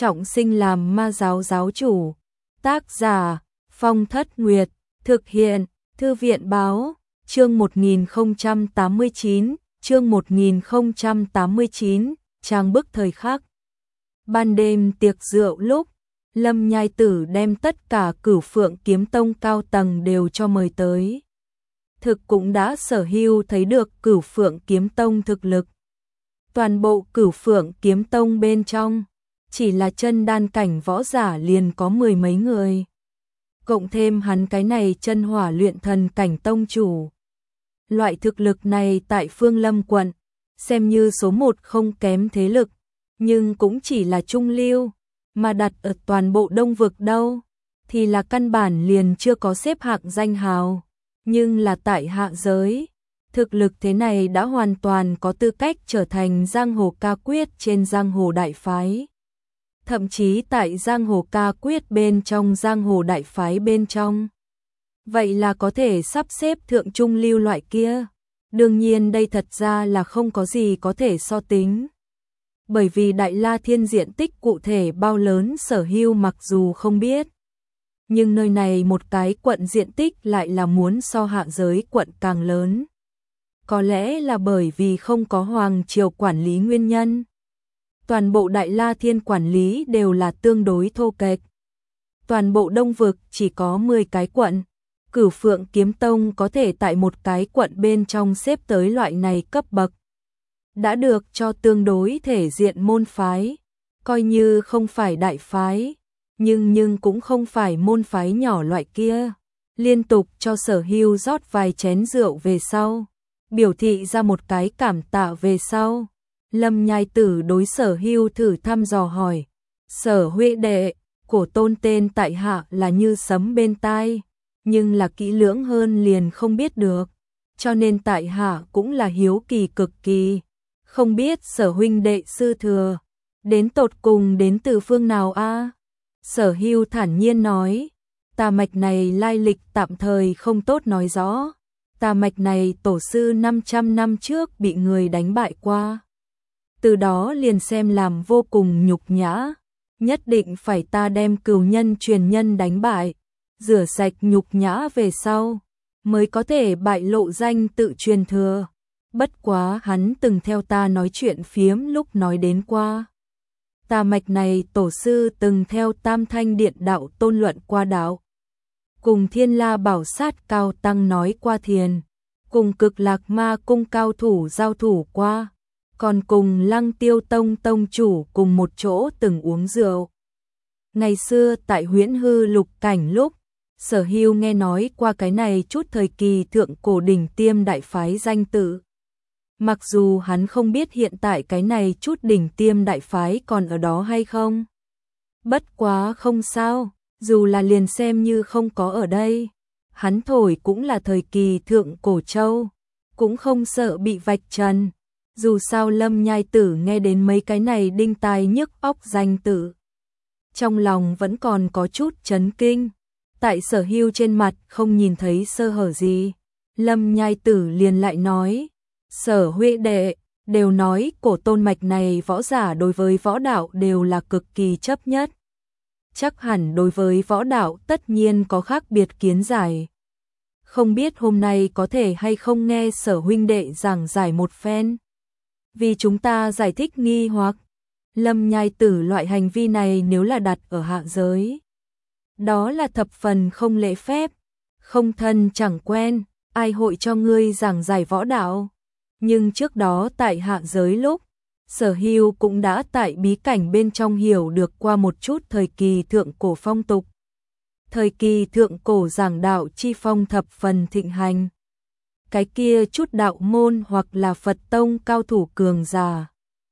trọng sinh làm ma giáo giáo chủ. Tác giả Phong Thất Nguyệt. Thực hiện Thư viện Báo. Chương 1089. Chương 1089. Trang bức thời khắc. Ban đêm tiệc rượu lúc, Lâm Nhai Tử đem tất cả Cửu Phượng Kiếm Tông cao tầng đều cho mời tới. Thực cũng đã sở hữu thấy được Cửu Phượng Kiếm Tông thực lực. Toàn bộ Cửu Phượng Kiếm Tông bên trong, chỉ là chân đan cảnh võ giả liền có 10 mấy người. Cộng thêm hắn cái này chân hỏa luyện thần cảnh tông chủ. Loại thực lực này tại Phương Lâm quận, xem như số 1 không kém thế lực, nhưng cũng chỉ là trung lưu, mà đặt ở toàn bộ Đông vực đâu, thì là căn bản liền chưa có xếp hạng danh hào. Nhưng là tại hạ giới, thực lực thế này đã hoàn toàn có tư cách trở thành giang hồ ca quyết trên giang hồ đại phái. Thậm chí tại giang hồ ca quyết bên trong giang hồ đại phái bên trong. Vậy là có thể sắp xếp thượng trung lưu loại kia. Đương nhiên đây thật ra là không có gì có thể so tính. Bởi vì Đại La Thiên diện tích cụ thể bao lớn sở hữu mặc dù không biết. Nhưng nơi này một cái quận diện tích lại là muốn so hạ giới quận càng lớn. Có lẽ là bởi vì không có hoàng triều quản lý nguyên nhân. Toàn bộ Đại La Thiên quản lý đều là tương đối thô kệch. Toàn bộ Đông vực chỉ có 10 cái quận. Cửu Phượng Kiếm Tông có thể tại một cái quận bên trong xếp tới loại này cấp bậc. Đã được cho tương đối thể diện môn phái. Coi như không phải đại phái. Nhưng cũng không phải môn phái nhỏ loại kia. Liên tục cho sở hữu rót vài chén rượu về sau. Biểu thị ra một cái cảm tạ về sau. Lâm Nhai Tử đối sở hữu thử thăm dò hỏi. Sở huynh đệ, cổ tôn tên tại hạ là như sấm bên tai. Nhưng là kỹ lưỡng hơn liền không biết được. Cho nên tại hạ cũng là hiếu kỳ cực kỳ. Không biết sở huynh đệ sư thừa. Đến tột cùng đến từ phương nào a? Sở hữu thản nhiên nói. Tà mạch này lai lịch tạm thời không tốt nói rõ. Tà mạch này tổ sư 500 năm trước bị người đánh bại qua. Từ đó liền xem làm vô cùng nhục nhã. Nhất định phải ta đem cửu nhân truyền nhân đánh bại. Rửa sạch nhục nhã về sau. Mới có thể bại lộ danh tự truyền thừa. Bất quá hắn từng theo ta nói chuyện phiếm lúc nói đến qua. Tà mạch này tổ sư từng theo Tam Thanh Điện đạo tôn luận qua đạo. Cùng Thiên La Bảo Sát cao tăng nói qua thiền. Cùng Cực Lạc Ma cung cao thủ giao thủ qua. Còn cùng Lăng Tiêu Tông tông chủ cùng một chỗ từng uống rượu. Ngày xưa tại Huyễn Hư Lục cảnh lúc, sở hữu nghe nói qua cái này chút thời kỳ thượng cổ đỉnh tiêm đại phái danh tự. Mặc dù hắn không biết hiện tại cái này chút đỉnh tiêm đại phái còn ở đó hay không. Bất quá không sao, dù là liền xem như không có ở đây. Hắn thổi cũng là thời kỳ thượng cổ châu, cũng không sợ bị vạch trần. Dù sao Lâm Nhai Tử nghe đến mấy cái này đinh tai nhức óc danh tự. Trong lòng vẫn còn có chút chấn kinh. Tại sở hữu trên mặt không nhìn thấy sơ hở gì. Lâm Nhai Tử liền lại nói. Sở huynh đệ, đều nói cổ tôn mạch này võ giả đối với võ đạo đều là cực kỳ chấp nhất. Chắc hẳn đối với võ đạo tất nhiên có khác biệt kiến giải. Không biết hôm nay có thể hay không nghe sở huynh đệ giảng giải một phen. Vì chúng ta giải thích nghi hoặc. Lâm Nhai Tử loại hành vi này nếu là đặt ở hạ giới. Đó là thập phần không lễ phép. Không thân chẳng quen, ai hội cho ngươi giảng giải võ đạo. Nhưng trước đó tại hạ giới lúc, sở hữu cũng đã tại bí cảnh bên trong hiểu được qua một chút thời kỳ thượng cổ phong tục. Thời kỳ thượng cổ giảng đạo chi phong thập phần thịnh hành. Cái kia chút đạo môn hoặc là Phật tông cao thủ cường giả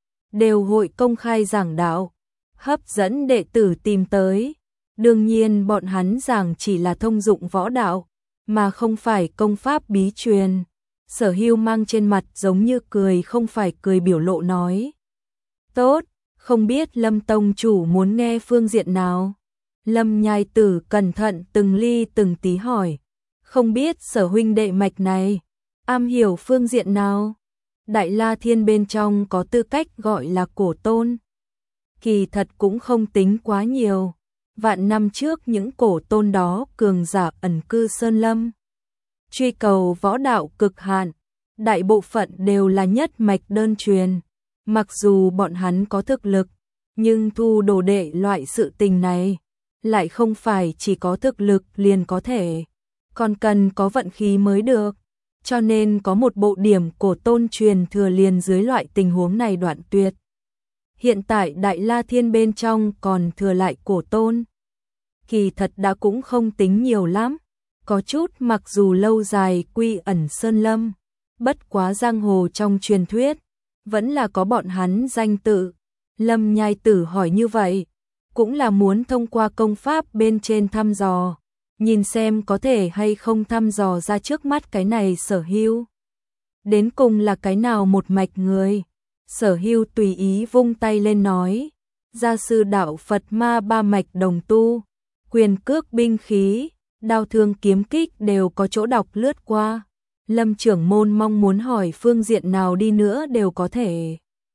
đều hội công khai giảng đạo, hấp dẫn đệ tử tìm tới. Đương nhiên bọn hắn giảng chỉ là thông dụng võ đạo, mà không phải công pháp bí truyền. Sở hữu mang trên mặt giống như cười không phải cười biểu lộ nói. Tốt, không biết Lâm tông chủ muốn nghe phương diện nào? Lâm Nhai Tử cẩn thận từng ly từng tí hỏi. Không biết sở huynh đệ mạch này, am hiểu phương diện nào? Đại La Thiên bên trong có tư cách gọi là cổ tôn. kỳ thật cũng không tính quá nhiều. Vạn năm trước những cổ tôn đó cường giả ẩn cư sơn lâm, truy cầu võ đạo cực hạn, đại bộ phận đều là nhất mạch đơn truyền. Mặc dù bọn hắn có thực lực, nhưng thu đồ đệ loại sự tình này lại không phải chỉ có thực lực liền có thể, còn cần có vận khí mới được. Cho nên có một bộ điểm cổ tôn truyền thừa liền dưới loại tình huống này đoạn tuyệt. Hiện tại Đại La Thiên bên trong còn thừa lại cổ tôn, kỳ thật đã cũng không tính nhiều lắm. Có chút mặc dù lâu dài quy ẩn sơn lâm, bất quá giang hồ trong truyền thuyết vẫn là có bọn hắn danh tự. Lâm Nhai Tử hỏi như vậy, cũng là muốn thông qua công pháp bên trên thăm dò, nhìn xem có thể hay không thăm dò ra trước mắt cái này Sở Hưu đến cùng là cái nào một mạch người. Sở Hưu tùy ý vung tay lên nói, gia sư đạo Phật ma ba mạch đồng tu, quyền cước binh khí, đao thương kiếm kích đều có chỗ đọc lướt qua. Lâm trưởng môn mong muốn hỏi phương diện nào đi nữa đều có thể.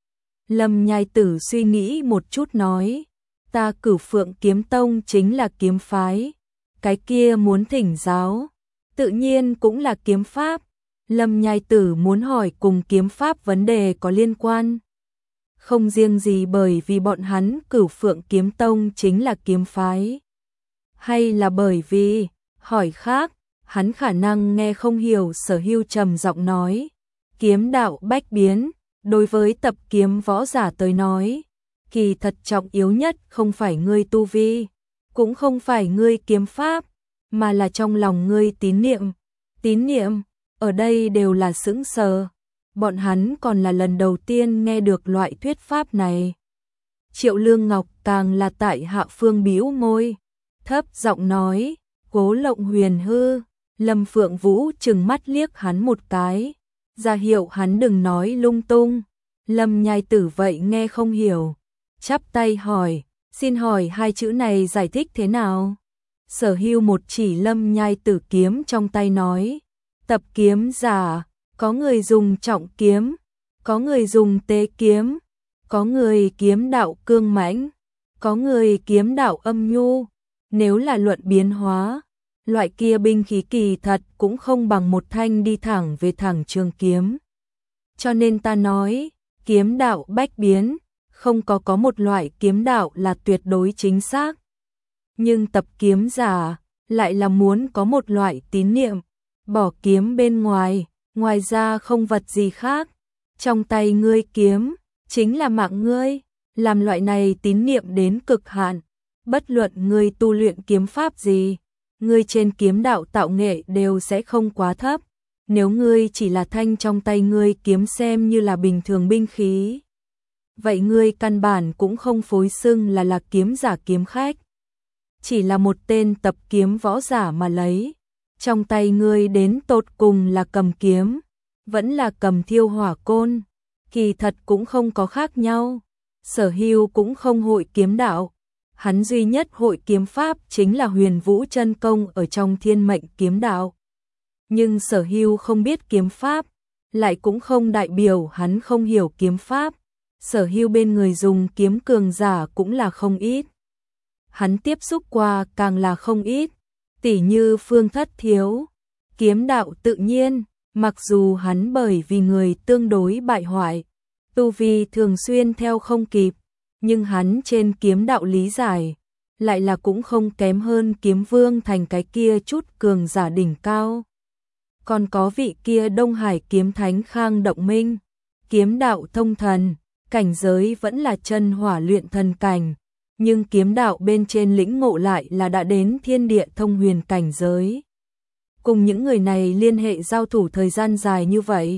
Lâm Nhai Tử suy nghĩ một chút nói, ta Cửu Phượng Kiếm Tông chính là kiếm phái, cái kia muốn thỉnh giáo, tự nhiên cũng là kiếm pháp. Lâm Nhai Tử muốn hỏi cùng kiếm pháp vấn đề có liên quan. Không riêng gì bởi vì bọn hắn Cửu Phượng Kiếm Tông chính là kiếm phái, hay là bởi vì hỏi khác, hắn khả năng nghe không hiểu. Sở Hưu trầm giọng nói, kiếm đạo bách biến, đối với tập kiếm võ giả tới nói, kỳ thật trọng yếu nhất không phải ngươi tu vi, cũng không phải ngươi kiếm pháp, mà là trong lòng ngươi tín niệm. Tín niệm, ở đây đều là sững sờ, bọn hắn còn là lần đầu tiên nghe được loại thuyết pháp này. Triệu Lương Ngọc càng là tại hạ phương bĩu môi, thấp giọng nói, Cố Lộng Huyền hư. Lâm Phượng Vũ trừng mắt liếc hắn một cái, ra hiệu hắn đừng nói lung tung. Lâm Nhai Tử vậy nghe không hiểu, chắp tay hỏi, xin hỏi hai chữ này giải thích thế nào? Sở Hưu một chỉ Lâm Nhai Tử kiếm trong tay nói, tập kiếm giả, có người dùng trọng kiếm, có người dùng tế kiếm, có người kiếm đạo cương mãnh, có người kiếm đạo âm nhu. Nếu là luận biến hóa, loại kia binh khí kỳ thật cũng không bằng một thanh đi thẳng về thẳng trường kiếm. Cho nên ta nói, kiếm đạo bách biến, không có một loại kiếm đạo là tuyệt đối chính xác. Nhưng tập kiếm giả lại là muốn có một loại tín niệm, bỏ kiếm bên ngoài, ngoài ra không vật gì khác. Trong tay ngươi kiếm, chính là mạng ngươi, làm loại này tín niệm đến cực hạn. Bất luận ngươi tu luyện kiếm pháp gì, ngươi trên kiếm đạo tạo nghệ đều sẽ không quá thấp. Nếu ngươi chỉ là thanh trong tay ngươi kiếm xem như là bình thường binh khí, vậy ngươi căn bản cũng không phối xưng là kiếm giả kiếm khách. Chỉ là một tên tập kiếm võ giả mà lấy, trong tay ngươi đến tột cùng là cầm kiếm, vẫn là cầm thiêu hỏa côn, kỳ thật cũng không có khác nhau. Sở Hưu cũng không hội kiếm đạo, hắn duy nhất hội kiếm pháp chính là Huyền Vũ chân công ở trong Thiên Mệnh kiếm đạo. Nhưng Sở Hưu không biết kiếm pháp, lại cũng không đại biểu hắn không hiểu kiếm pháp. Sở Hưu bên người dùng kiếm cường giả cũng là không ít, hắn tiếp xúc qua càng là không ít, tỉ như Phương Thất Thiếu. Kiếm đạo tự nhiên, mặc dù hắn bởi vì người tương đối bại hoại, tu vi thường xuyên theo không kịp, nhưng hắn trên kiếm đạo lý giải lại là cũng không kém hơn Kiếm Vương thành cái kia chút cường giả đỉnh cao. Còn có vị kia Đông Hải kiếm thánh Khang Động Minh, kiếm đạo thông thần, cảnh giới vẫn là chân hỏa luyện thần cảnh, nhưng kiếm đạo bên trên lĩnh ngộ lại là đã đến thiên địa thông huyền cảnh giới. Cùng những người này liên hệ giao thủ thời gian dài như vậy,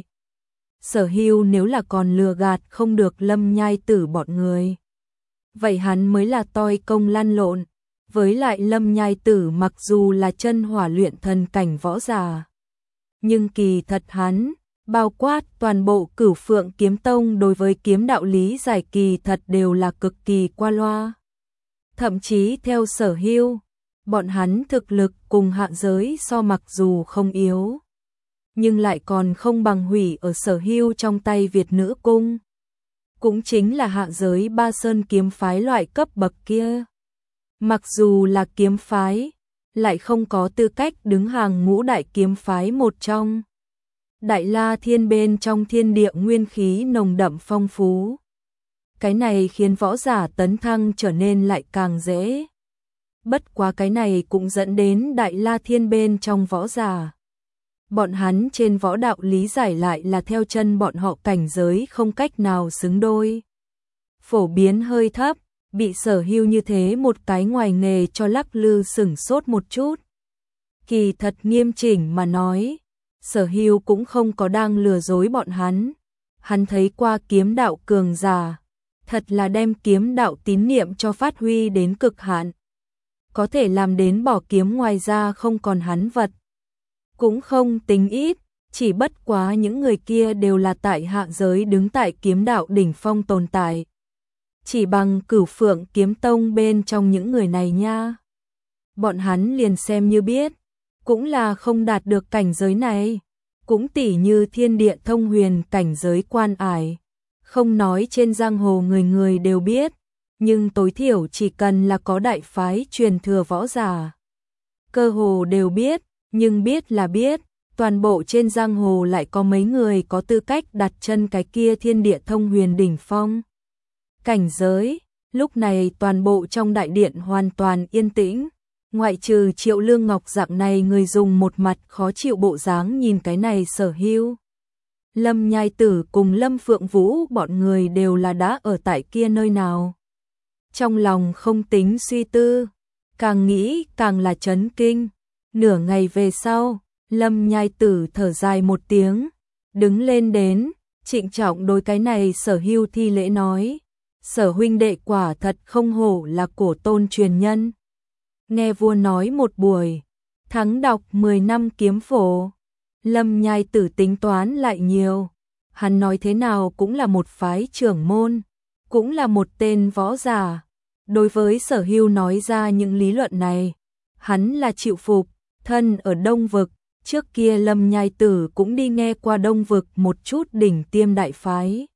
Sở Hưu nếu là còn lừa gạt không được Lâm Nhai Tử bọn người, vậy hắn mới là toi công lăn lộn. Với lại Lâm Nhai Tử mặc dù là chân hỏa luyện thần cảnh võ giả, nhưng kỳ thật hắn, bao quát toàn bộ Cửu Phượng Kiếm Tông đối với kiếm đạo lý giải kỳ thật đều là cực kỳ qua loa. Thậm chí theo Sở Hưu, bọn hắn thực lực cùng hạ giới so mặc dù không yếu, nhưng lại còn không bằng hủy ở Sở Hưu trong tay Việt Nữ Cung. cũng chính là hạ giới Ba Sơn kiếm phái loại cấp bậc kia. Mặc dù là kiếm phái, lại không có tư cách đứng hàng ngũ đại kiếm phái một trong. Đại La Thiên bên trong thiên địa nguyên khí nồng đậm phong phú. Cái này khiến võ giả tấn thăng trở nên lại càng dễ. Bất quá cái này cũng dẫn đến Đại La Thiên bên trong võ giả. Bọn hắn trên võ đạo lý giải lại là theo chân bọn họ cảnh giới không cách nào xứng đôi. Phổ biến hơi thấp, bị Sở Hưu như thế một cái ngoài nghề cho lắc lư sửng sốt một chút. Kỳ thật nghiêm chỉnh mà nói, Sở Hưu cũng không có đang lừa dối bọn hắn. Hắn thấy qua kiếm đạo cường giả, thật là đem kiếm đạo tín niệm cho phát huy đến cực hạn. Có thể làm đến bỏ kiếm ngoài ra không còn hắn vật. Cũng không tính ít, chỉ bất quá những người kia đều là tại hạ giới đứng tại kiếm đạo đỉnh phong tồn tại. Chỉ bằng Cửu Phượng Kiếm Tông bên trong những người này nha. Bọn hắn liền xem như biết, cũng là không đạt được cảnh giới này. Cũng tỉ như thiên địa thông huyền cảnh giới quan ải. Không nói trên giang hồ người người đều biết, nhưng tối thiểu chỉ cần là có đại phái truyền thừa võ giả. Cơ hồ đều biết, nhưng biết là biết, toàn bộ trên giang hồ lại có mấy người có tư cách đặt chân cái kia thiên địa thông huyền đỉnh phong. Cảnh giới, lúc này toàn bộ trong đại điện hoàn toàn yên tĩnh, ngoại trừ Triệu Lương Ngọc dạng này người dùng một mặt khó chịu bộ dáng nhìn cái này Sở Hưu. Lâm Nhai Tử cùng Lâm Phượng Vũ bọn người đều là đã ở tại kia nơi nào. Trong lòng không tính suy tư, càng nghĩ càng là chấn kinh. Nửa ngày về sau, Lâm Nhai Tử thở dài một tiếng, đứng lên đến, trịnh trọng đối cái này Sở Hưu thi lễ nói. Sở huynh đệ quả thật không hổ là cổ tôn truyền nhân. Nghe vua nói một buổi, thắng đọc 10 năm kiếm phổ. Lâm Nhai Tử tính toán lại nhiều. Hắn nói thế nào cũng là một phái trưởng môn, cũng là một tên võ giả. Đối với Sở Hưu nói ra những lý luận này, hắn là chịu phục. Thân ở Đông Vực, trước kia Lâm Nhai Tử cũng đi nghe qua Đông Vực một chút đỉnh tiêm đại phái.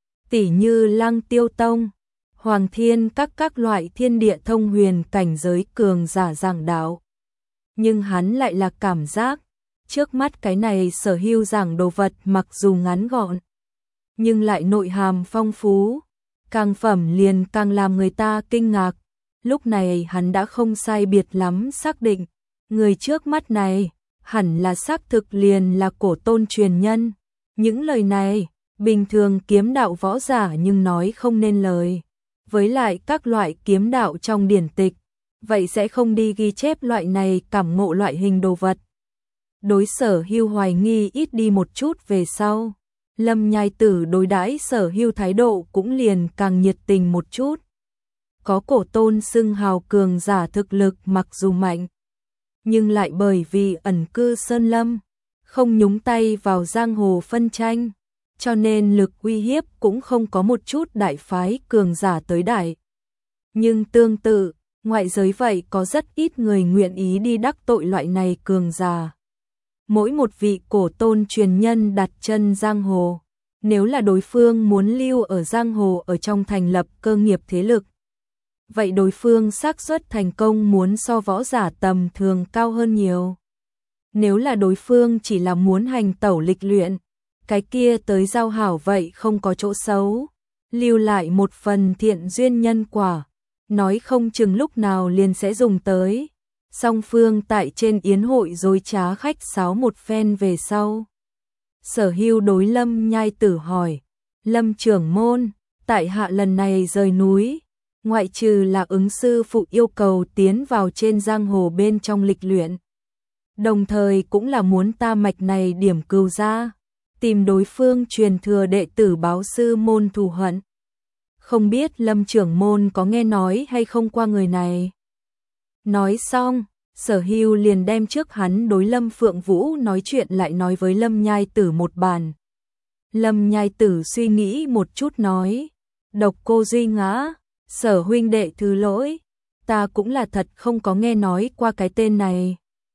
Tỉ như Lăng Tiêu Tông, Hoàng Thiên các loại thiên địa thông huyền cảnh giới cường giả giảng đạo. Nhưng hắn lại là cảm giác, trước mắt cái này Sở Hưu giảng đồ vật mặc dù ngắn gọn, nhưng lại nội hàm phong phú, càng phẩm liền càng làm người ta kinh ngạc. Lúc này hắn đã không sai biệt lắm xác định, người trước mắt này hẳn là xác thực liền là cổ tôn truyền nhân. Những lời này, bình thường kiếm đạo võ giả nhưng nói không nên lời. Với lại các loại kiếm đạo trong điển tịch, vậy sẽ không đi ghi chép loại này cảm ngộ loại hình đồ vật. Đối Sở Hưu hoài nghi ít đi một chút về sau, Lâm Nhai Tử đối đãi Sở Hưu thái độ cũng liền càng nhiệt tình một chút. Có cổ tôn xưng hào cường giả thực lực mặc dù mạnh, nhưng lại bởi vì ẩn cư sơn lâm, không nhúng tay vào giang hồ phân tranh, cho nên lực uy hiếp cũng không có một chút đại phái cường giả tới đại. Nhưng tương tự, ngoại giới vậy có rất ít người nguyện ý đi đắc tội loại này cường giả. Mỗi một vị cổ tôn truyền nhân đặt chân giang hồ, nếu là đối phương muốn lưu ở giang hồ ở trong thành lập cơ nghiệp thế lực, vậy đối phương xác suất thành công muốn so võ giả tầm thường cao hơn nhiều. Nếu là đối phương chỉ là muốn hành tẩu lịch luyện, cái kia tới giao hảo vậy không có chỗ xấu, lưu lại một phần thiện duyên nhân quả, nói không chừng lúc nào liền sẽ dùng tới. Song phương tại trên yến hội dối trá khách sáo một phen về sau. Sở Hưu đối Lâm Nhai Tử hỏi, Lâm trưởng môn, tại hạ lần này rời núi, ngoại trừ là ứng sư phụ yêu cầu tiến vào trên giang hồ bên trong lịch luyện, đồng thời cũng là muốn ta mạch này điểm cừu ra, tìm đối phương truyền thừa đệ tử báo sư môn thù hận. Không biết Lâm trưởng môn có nghe nói hay không qua người này. Nói xong, Sở Hưu liền đem trước hắn đối Lâm Phượng Vũ nói chuyện lại nói với Lâm Nhai Tử một bàn. Lâm Nhai Tử suy nghĩ một chút nói, Độc Cô Duy Ngã, Sở huynh đệ thứ lỗi, ta cũng là thật không có nghe nói qua cái tên này.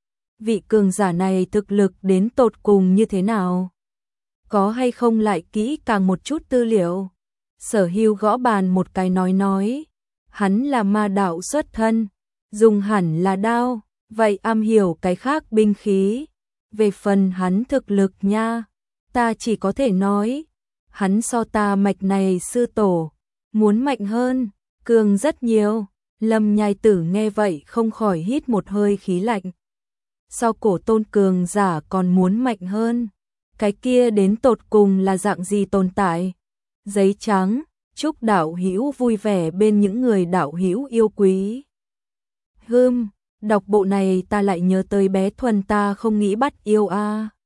Vị cường giả này thực lực đến tột cùng như thế nào? Có hay không lại kỹ càng một chút tư liệu? Sở Hưu gõ bàn một cái nói, hắn là ma đạo xuất thân, dùng hẳn là đao, vậy am hiểu cái khác binh khí. Về phần hắn thực lực nha, ta chỉ có thể nói, hắn so ta mạch này sư tổ, muốn mạnh hơn, cường rất nhiều. Lâm Nhai Tử nghe vậy không khỏi hít một hơi khí lạnh. So cổ tôn cường giả còn muốn mạnh hơn, cái kia đến tột cùng là dạng gì tồn tại? Giấy trắng, chúc đạo hữu vui vẻ bên những người đạo hữu yêu quý. Đọc bộ này ta lại nhớ tới bé Thuần ta không nghĩ bắt yêu a.